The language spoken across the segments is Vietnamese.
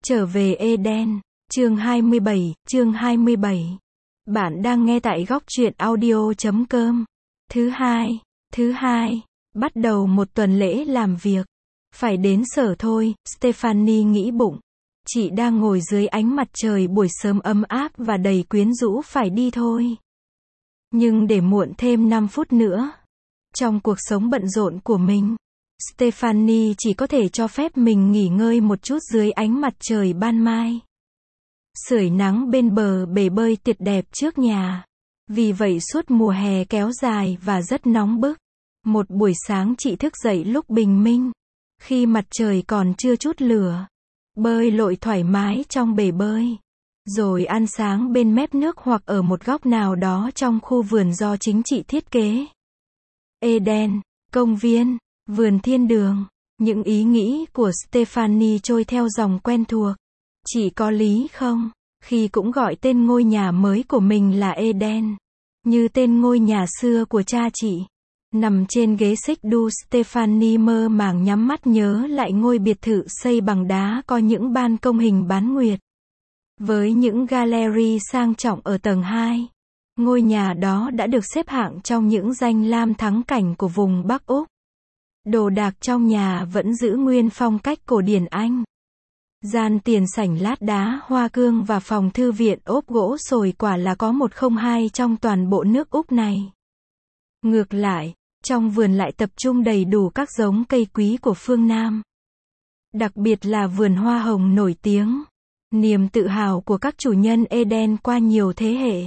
Trở về Eden, chương 27, chương 27. Bạn đang nghe tại góc truyện audio.com. Thứ hai, bắt đầu một tuần lễ làm việc. Phải đến sở thôi, Stephanie nghĩ bụng. Chị đang ngồi dưới ánh mặt trời buổi sớm ấm áp và đầy quyến rũ, phải đi thôi. Nhưng để muộn thêm 5 phút nữa. Trong cuộc sống bận rộn của mình, Stephanie chỉ có thể cho phép mình nghỉ ngơi một chút dưới ánh mặt trời ban mai. Sưởi nắng bên bờ bể bơi tuyệt đẹp trước nhà. Vì vậy suốt mùa hè kéo dài và rất nóng bức. Một buổi sáng chị thức dậy lúc bình minh, khi mặt trời còn chưa chút lửa. Bơi lội thoải mái trong bể bơi. Rồi ăn sáng bên mép nước hoặc ở một góc nào đó trong khu vườn do chính chị thiết kế. Eden, công viên, vườn thiên đường. Những ý nghĩ của Stephanie trôi theo dòng quen thuộc. Chị có lý không? Khi cũng gọi tên ngôi nhà mới của mình là Eden. Như tên ngôi nhà xưa của cha chị. Nằm trên ghế xích đu, Stephanie mơ màng nhắm mắt nhớ lại ngôi biệt thự xây bằng đá có những ban công hình bán nguyệt. Với những gallery sang trọng ở tầng 2. Ngôi nhà đó đã được xếp hạng trong những danh lam thắng cảnh của vùng Bắc Úc. Đồ đạc trong nhà vẫn giữ nguyên phong cách cổ điển Anh. Gian tiền sảnh lát đá hoa cương và phòng thư viện ốp gỗ sồi quả là có một không hai trong toàn bộ nước Úc này. Ngược lại, trong vườn lại tập trung đầy đủ các giống cây quý của phương Nam. Đặc biệt là vườn hoa hồng nổi tiếng. Niềm tự hào của các chủ nhân Eden qua nhiều thế hệ.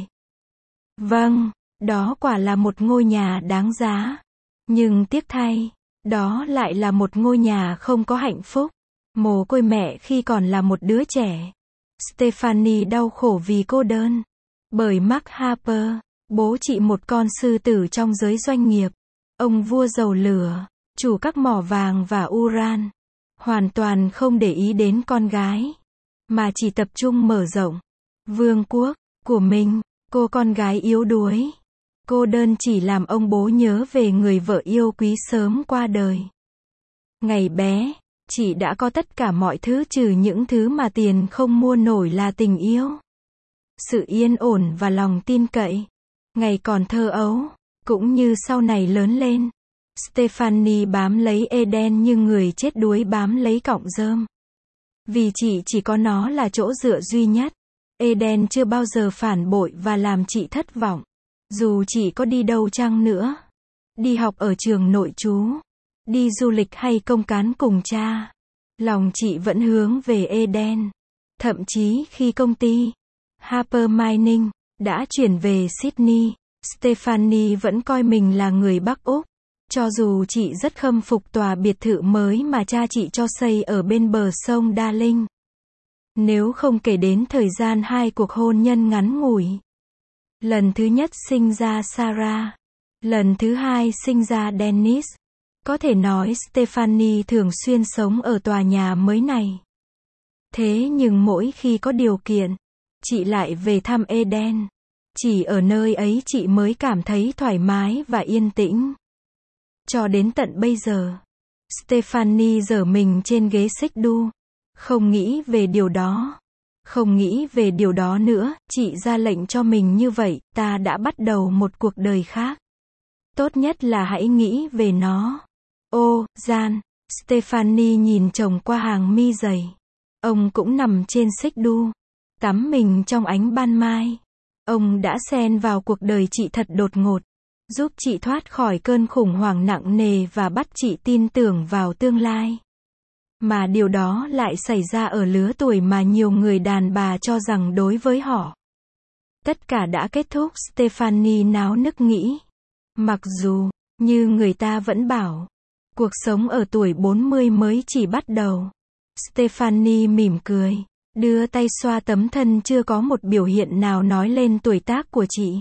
Vâng, đó quả là một ngôi nhà đáng giá. Nhưng tiếc thay, đó lại là một ngôi nhà không có hạnh phúc. Mồ côi mẹ khi còn là một đứa trẻ. Stephanie đau khổ vì cô đơn. Bởi Mark Harper, bố chị một con sư tử trong giới doanh nghiệp. Ông vua dầu lửa, chủ các mỏ vàng và uran. Hoàn toàn không để ý đến con gái. Mà chỉ tập trung mở rộng vương quốc của mình. Cô con gái yếu đuối, cô đơn chỉ làm ông bố nhớ về người vợ yêu quý sớm qua đời. Ngày bé, chị đã có tất cả mọi thứ trừ những thứ mà tiền không mua nổi là tình yêu, sự yên ổn và lòng tin cậy. Ngày còn thơ ấu, cũng như sau này lớn lên, Stephanie bám lấy Eden như người chết đuối bám lấy cọng rơm. Vì chị chỉ có nó là chỗ dựa duy nhất. Eden chưa bao giờ phản bội và làm chị thất vọng. Dù chị có đi đâu chăng nữa. Đi học ở trường nội trú. Đi du lịch hay công cán cùng cha. Lòng chị vẫn hướng về Eden. Thậm chí khi công ty Harper Mining đã chuyển về Sydney, Stephanie vẫn coi mình là người Bắc Úc. Cho dù chị rất khâm phục tòa biệt thự mới mà cha chị cho xây ở bên bờ sông Darling. Nếu không kể đến thời gian 2 cuộc hôn nhân ngắn ngủi. Lần thứ nhất sinh ra Sarah. Lần thứ hai sinh ra Dennis. Có thể nói Stephanie thường xuyên sống ở tòa nhà mới này. Thế nhưng mỗi khi có điều kiện, chị lại về thăm Eden. Chỉ ở nơi ấy chị mới cảm thấy thoải mái và yên tĩnh. Cho đến tận bây giờ, Stephanie giở mình trên ghế xích đu. Không nghĩ về điều đó. Không nghĩ về điều đó nữa, chị ra lệnh cho mình như vậy, ta đã bắt đầu một cuộc đời khác. Tốt nhất là hãy nghĩ về nó. Ô, Jan, Stephanie nhìn chồng qua hàng mi dày. Ông cũng nằm trên xích đu, tắm mình trong ánh ban mai. Ông đã xen vào cuộc đời chị thật đột ngột, giúp chị thoát khỏi cơn khủng hoảng nặng nề và bắt chị tin tưởng vào tương lai. Mà điều đó lại xảy ra ở lứa tuổi mà nhiều người đàn bà cho rằng đối với họ, tất cả đã kết thúc. Stephanie náo nức nghĩ. Mặc dù, như người ta vẫn bảo, cuộc sống ở tuổi 40 mới chỉ bắt đầu. Stephanie mỉm cười, đưa tay xoa tấm thân chưa có một biểu hiện nào nói lên tuổi tác của chị.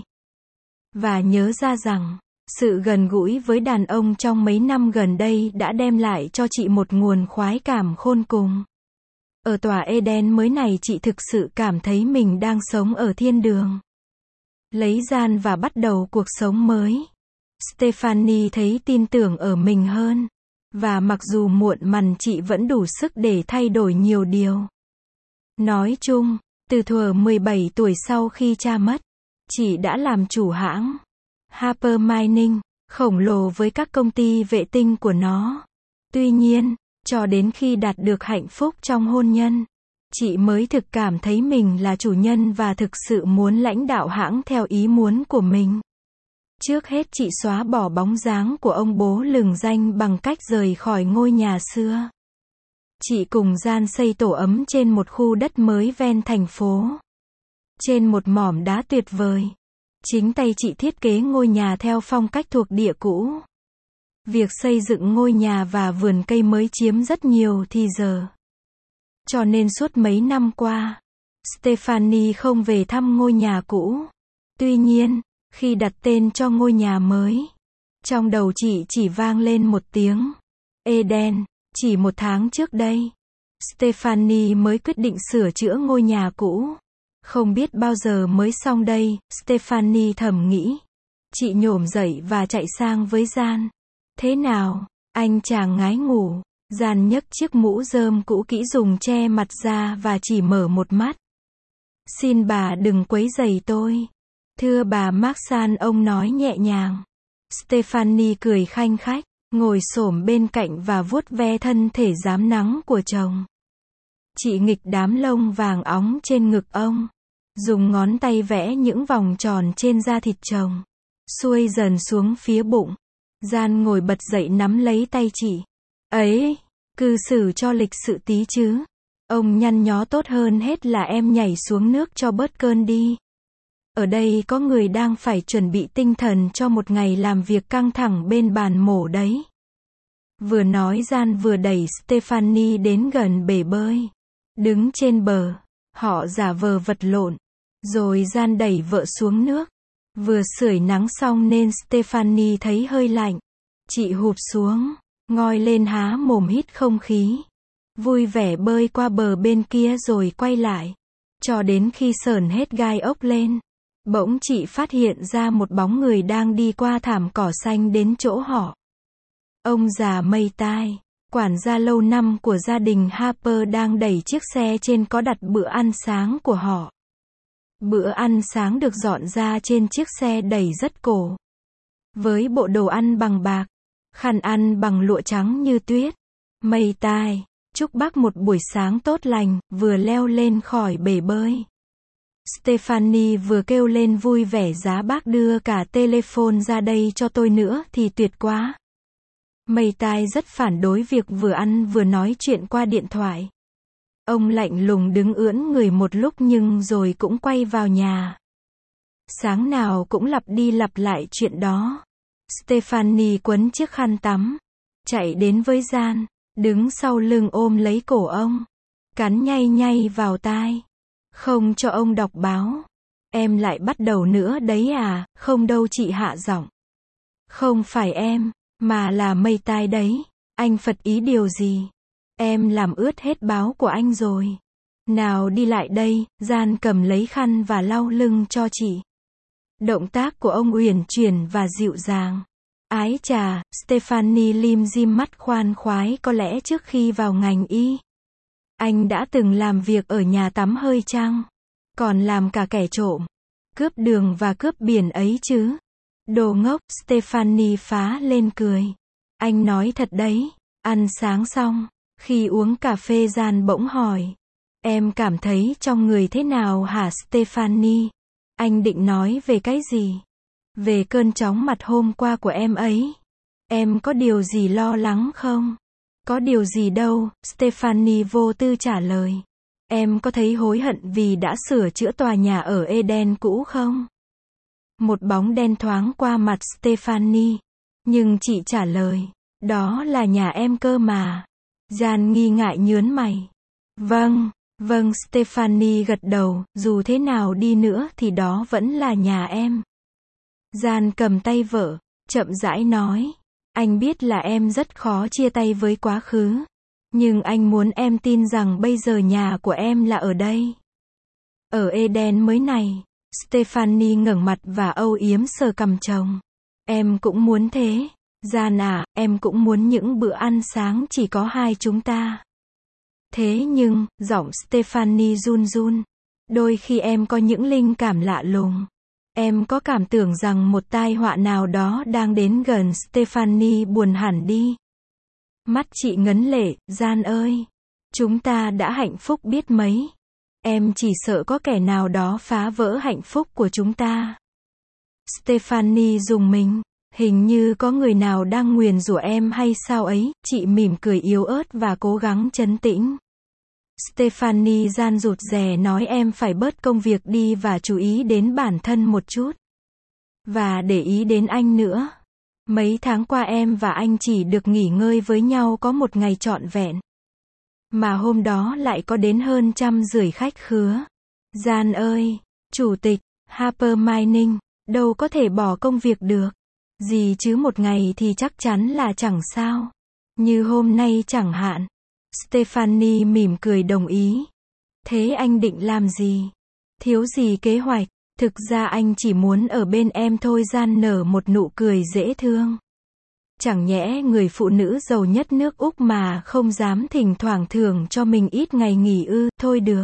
Và nhớ ra rằng, sự gần gũi với đàn ông trong mấy năm gần đây đã đem lại cho chị một nguồn khoái cảm khôn cùng. Ở tòa Eden mới này chị thực sự cảm thấy mình đang sống ở thiên đường. Lấy Jan và bắt đầu cuộc sống mới. Stephanie thấy tin tưởng ở mình hơn. Và mặc dù muộn mằn chị vẫn đủ sức để thay đổi nhiều điều. Nói chung, từ thuở 17 tuổi sau khi cha mất, chị đã làm chủ hãng Harper Mining, khổng lồ với các công ty vệ tinh của nó. Tuy nhiên, cho đến khi đạt được hạnh phúc trong hôn nhân, chị mới thực cảm thấy mình là chủ nhân và thực sự muốn lãnh đạo hãng theo ý muốn của mình. Trước hết chị xóa bỏ bóng dáng của ông bố lừng danh bằng cách rời khỏi ngôi nhà xưa. Chị cùng Gian xây tổ ấm trên một khu đất mới ven thành phố. Trên một mỏm đá tuyệt vời. Chính tay chị thiết kế ngôi nhà theo phong cách thuộc địa cũ. Việc xây dựng ngôi nhà và vườn cây mới chiếm rất nhiều thì giờ. Cho nên suốt mấy năm qua, Stephanie không về thăm ngôi nhà cũ. Tuy nhiên, khi đặt tên cho ngôi nhà mới, trong đầu chị chỉ vang lên một tiếng Eden. Chỉ một tháng trước đây, Stephanie mới quyết định sửa chữa ngôi nhà cũ. Không biết bao giờ mới xong đây, Stephanie thầm nghĩ. Chị nhổm dậy và chạy sang với Gian. Thế nào, anh chàng ngái ngủ? Gian nhấc chiếc mũ rơm cũ kỹ dùng che mặt ra và chỉ mở một mắt. Xin bà đừng quấy rầy tôi. Thưa bà Marsan, ông nói nhẹ nhàng. Stephanie cười khanh khách, ngồi xổm bên cạnh và vuốt ve thân thể rám nắng của chồng. Chị nghịch đám lông vàng óng trên ngực ông, dùng ngón tay vẽ những vòng tròn trên da thịt chồng, xuôi dần xuống phía bụng. Gian ngồi bật dậy nắm lấy tay chị. Ấy, cư xử cho lịch sự tí chứ. Ông nhăn nhó, tốt hơn hết là em nhảy xuống nước cho bớt cơn đi. Ở đây có người đang phải chuẩn bị tinh thần cho một ngày làm việc căng thẳng bên bàn mổ đấy. Vừa nói Gian vừa đẩy Stephanie đến gần bể bơi. Đứng trên bờ, họ giả vờ vật lộn. Rồi Gian đẩy vợ xuống nước. Vừa sưởi nắng xong nên Stephanie thấy hơi lạnh. Chị hụp xuống, ngoi lên há mồm hít không khí. Vui vẻ bơi qua bờ bên kia rồi quay lại. Cho đến khi sởn hết gai ốc lên. Bỗng chị phát hiện ra một bóng người đang đi qua thảm cỏ xanh đến chỗ họ. Ông già mây tai, quản gia lâu năm của gia đình Harper đang đẩy chiếc xe trên có đặt bữa ăn sáng của họ. Bữa ăn sáng được dọn ra trên chiếc xe đẩy rất cổ. Với bộ đồ ăn bằng bạc, khăn ăn bằng lụa trắng như tuyết. Mây tai, chúc bác một buổi sáng tốt lành, vừa leo lên khỏi bể bơi. Stephanie vừa kêu lên vui vẻ, giá bác đưa cả telephone ra đây cho tôi nữa thì tuyệt quá. Mây tai rất phản đối việc vừa ăn vừa nói chuyện qua điện thoại. Ông lạnh lùng đứng ưỡn người một lúc nhưng rồi cũng quay vào nhà. Sáng nào cũng lặp đi lặp lại chuyện đó. Stephanie quấn chiếc khăn tắm, chạy đến với Gian, đứng sau lưng ôm lấy cổ ông, cắn nhay nhay vào tai. Không cho ông đọc báo. Em lại bắt đầu nữa đấy à? Không đâu, chị hạ giọng. Không phải em, mà là mây tai đấy. Anh phật ý điều gì? Em làm ướt hết báo của anh rồi. Nào đi lại đây. Gian cầm lấy khăn và lau lưng cho chị. Động tác của ông uyển chuyển và dịu dàng. Ái chà, Stephanie lim dim mắt khoan khoái, có lẽ trước khi vào ngành y, anh đã từng làm việc ở nhà tắm hơi chăng? Còn làm cả kẻ trộm, cướp đường và cướp biển ấy chứ? Đồ ngốc, Stephanie phá lên cười. Anh nói thật đấy. Ăn sáng xong, khi uống cà phê Gian bỗng hỏi. Em cảm thấy trong người thế nào hả Stephanie? Anh định nói về cái gì? Về cơn chóng mặt hôm qua của em ấy. Em có điều gì lo lắng không? Có điều gì đâu, Stephanie vô tư trả lời. Em có thấy hối hận vì đã sửa chữa tòa nhà ở Eden cũ không? Một bóng đen thoáng qua mặt Stephanie. Nhưng chị trả lời, đó là nhà em cơ mà. Gian nghi ngại nhớn mày. Vâng, Stephanie gật đầu, dù thế nào đi nữa thì đó vẫn là nhà em. Gian cầm tay vợ, chậm rãi nói. Anh biết là em rất khó chia tay với quá khứ. Nhưng anh muốn em tin rằng bây giờ nhà của em là ở đây. Ở Eden mới này. Stephanie ngẩng mặt và âu yếm sờ cằm chồng. Em cũng muốn thế. Gian à, em cũng muốn những bữa ăn sáng chỉ có hai chúng ta. Thế nhưng, giọng Stephanie run run. Đôi khi em có những linh cảm lạ lùng. Em có cảm tưởng rằng một tai họa nào đó đang đến gần. Stephanie buồn hẳn đi. Mắt chị ngấn lệ, Gian ơi. Chúng ta đã hạnh phúc biết mấy. Em chỉ sợ có kẻ nào đó phá vỡ hạnh phúc của chúng ta. Stephanie rùng mình. Hình như có người nào đang nguyền rủa em hay sao ấy, chị mỉm cười yếu ớt và cố gắng trấn tĩnh. Stephanie gian rụt rè nói em phải bớt công việc đi và chú ý đến bản thân một chút. Và để ý đến anh nữa. Mấy tháng qua em và anh chỉ được nghỉ ngơi với nhau có một ngày trọn vẹn. Mà hôm đó lại có đến hơn 150 khách khứa. Gian ơi, chủ tịch, Harper Mining, đâu có thể bỏ công việc được. Gì chứ một ngày thì chắc chắn là chẳng sao. Như hôm nay chẳng hạn. Stephanie mỉm cười đồng ý. Thế anh định làm gì? Thiếu gì kế hoạch? Thực ra anh chỉ muốn ở bên em thôi. Gian nở một nụ cười dễ thương. Chẳng nhẽ người phụ nữ giàu nhất nước Úc mà không dám thỉnh thoảng thưởng cho mình ít ngày nghỉ ư? Thôi được.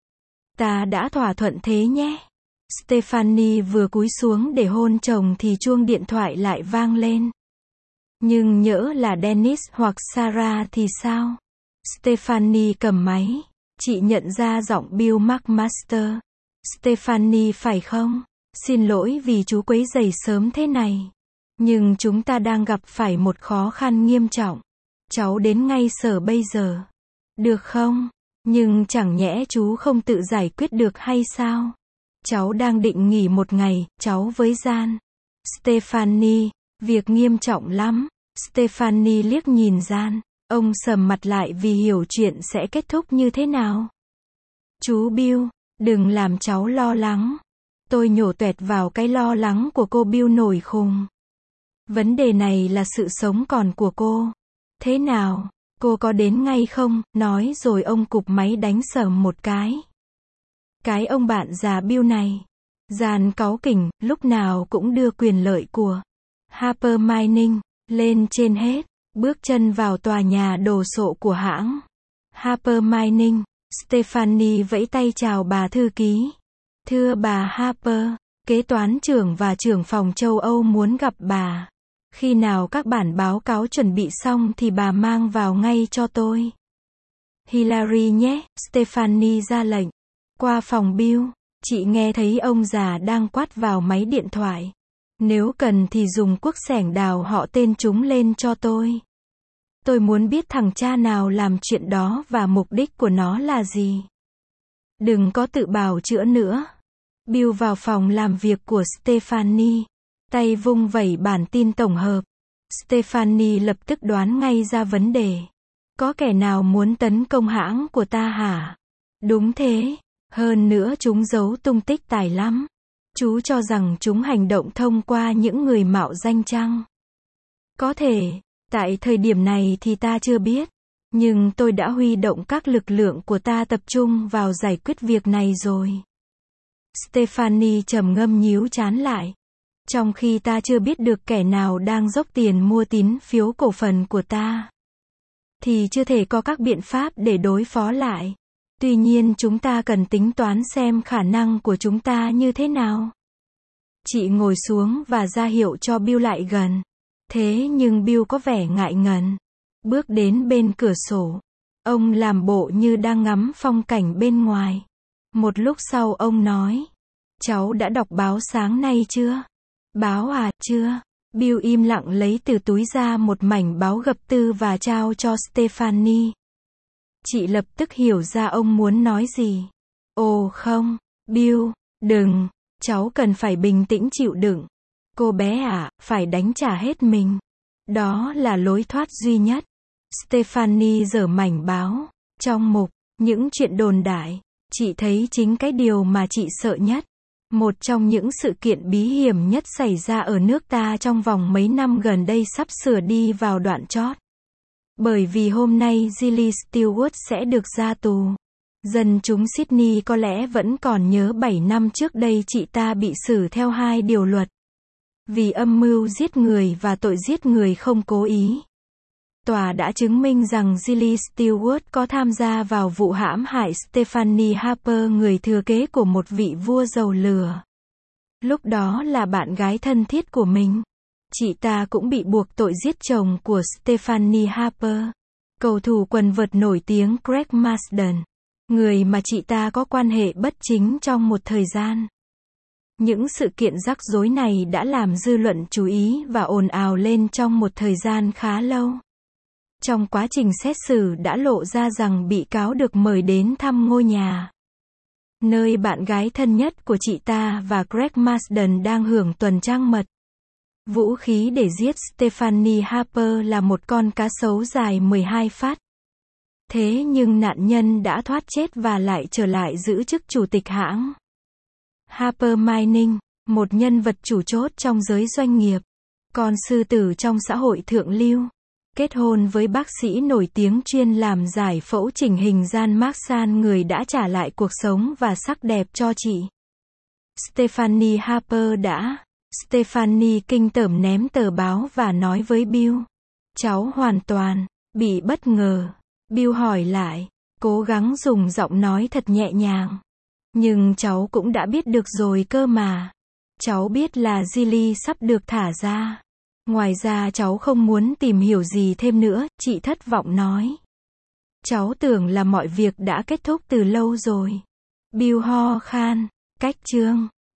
Ta đã thỏa thuận thế nhé. Stephanie vừa cúi xuống để hôn chồng thì chuông điện thoại lại vang lên. Nhưng nhỡ là Dennis hoặc Sarah thì sao? Stephanie cầm máy. Chị nhận ra giọng Bill McMaster. Stephanie phải không? Xin lỗi vì chú quấy rầy sớm thế này. Nhưng chúng ta đang gặp phải một khó khăn nghiêm trọng. Cháu đến ngay sở bây giờ. Được không? Nhưng chẳng nhẽ chú không tự giải quyết được hay sao? Cháu đang định nghỉ một ngày, cháu với Gian. Stephanie, việc nghiêm trọng lắm. Stephanie liếc nhìn Gian. Ông sầm mặt lại vì hiểu chuyện sẽ kết thúc như thế nào. Chú Bill, đừng làm cháu lo lắng. Tôi nhổ toẹt vào cái lo lắng của cô Bill nổi khùng. Vấn đề này là sự sống còn của cô. Thế nào, cô có đến ngay không? Nói rồi ông cụp máy đánh sầm một cái. Cái ông bạn già Bill này. Gian cáu kỉnh, lúc nào cũng đưa quyền lợi của Harper Mining lên trên hết. Bước chân vào tòa nhà đồ sộ của hãng Harper Mining. Stephanie vẫy tay chào bà thư ký. Thưa bà Harper, kế toán trưởng và trưởng phòng châu Âu muốn gặp bà. Khi nào các bản báo cáo chuẩn bị xong thì bà mang vào ngay cho tôi. Hillary nhé, Stephanie ra lệnh. Qua phòng Bill, chị nghe thấy ông già đang quát vào máy điện thoại. Nếu cần thì dùng cuốc xẻng đào họ tên chúng lên cho tôi. Tôi muốn biết thằng cha nào làm chuyện đó và mục đích của nó là gì. Đừng có tự bào chữa nữa. Bill vào phòng làm việc của Stephanie. Tay vung vẩy bản tin tổng hợp. Stephanie lập tức đoán ngay ra vấn đề. Có kẻ nào muốn tấn công hãng của ta hả? Đúng thế. Hơn nữa chúng giấu tung tích tài lắm. Chú cho rằng chúng hành động thông qua những người mạo danh chăng? Có thể. Tại thời điểm này thì ta chưa biết. Nhưng tôi đã huy động các lực lượng của ta tập trung vào giải quyết việc này rồi. Stephanie trầm ngâm nhíu trán lại. Trong khi ta chưa biết được kẻ nào đang dốc tiền mua tín phiếu cổ phần của ta, thì chưa thể có các biện pháp để đối phó lại. Tuy nhiên chúng ta cần tính toán xem khả năng của chúng ta như thế nào. Chị ngồi xuống và ra hiệu cho Bill lại gần. Thế nhưng Bill có vẻ ngại ngần. Bước đến bên cửa sổ. Ông làm bộ như đang ngắm phong cảnh bên ngoài. Một lúc sau ông nói. Cháu đã đọc báo sáng nay chưa? Báo à, chưa. Bill im lặng lấy từ túi ra một mảnh báo gập tư và trao cho Stephanie. Chị lập tức hiểu ra ông muốn nói gì. Ồ không, Bill, đừng, cháu cần phải bình tĩnh chịu đựng. Cô bé ạ, phải đánh trả hết mình. Đó là lối thoát duy nhất. Stephanie giở mảnh báo. Trong mục, những chuyện đồn đại, chị thấy chính cái điều mà chị sợ nhất. Một trong những sự kiện bí hiểm nhất xảy ra ở nước ta trong vòng mấy năm gần đây sắp sửa đi vào đoạn chót. Bởi vì hôm nay Gilly Stewart sẽ được ra tù. Dân chúng Sydney có lẽ vẫn còn nhớ 7 năm trước đây chị ta bị xử theo 2 điều luật. Vì âm mưu giết người và tội giết người không cố ý. Tòa đã chứng minh rằng Gilly Stewart có tham gia vào vụ hãm hại Stephanie Harper, người thừa kế của một vị vua dầu lửa. Lúc đó là bạn gái thân thiết của mình. Chị ta cũng bị buộc tội giết chồng của Stephanie Harper, cầu thủ quần vợt nổi tiếng Greg Marsden, người mà chị ta có quan hệ bất chính trong một thời gian. Những sự kiện rắc rối này đã làm dư luận chú ý và ồn ào lên trong một thời gian khá lâu. Trong quá trình xét xử đã lộ ra rằng bị cáo được mời đến thăm ngôi nhà nơi bạn gái thân nhất của chị ta và Greg Marsden đang hưởng tuần trăng mật. Vũ khí để giết Stephanie Harper là một con cá sấu dài 12 phát. Thế nhưng nạn nhân đã thoát chết và lại trở lại giữ chức chủ tịch hãng Harper Mining, một nhân vật chủ chốt trong giới doanh nghiệp, con sư tử trong xã hội thượng lưu. Kết hôn với bác sĩ nổi tiếng chuyên làm giải phẫu chỉnh hình Jan Marksan, người đã trả lại cuộc sống và sắc đẹp cho chị Stephanie Harper đã. Stephanie kinh tởm ném tờ báo và nói với Bill: "Cháu hoàn toàn bị bất ngờ." Bill hỏi lại, cố gắng dùng giọng nói thật nhẹ nhàng: "Nhưng cháu cũng đã biết được rồi cơ mà. Cháu biết là Gilly sắp được thả ra. Ngoài ra cháu không muốn tìm hiểu gì thêm nữa." Chị thất vọng nói. "Cháu tưởng là mọi việc đã kết thúc từ lâu rồi." Bill ho khan. Cách chương